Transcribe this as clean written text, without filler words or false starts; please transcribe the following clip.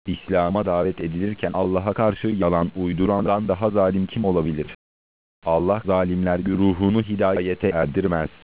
İslam'a davet edilirken Allah'a karşı yalan uydurandan daha zalim kim olabilir? Allah zalimler güruhunu hidayete erdirmez.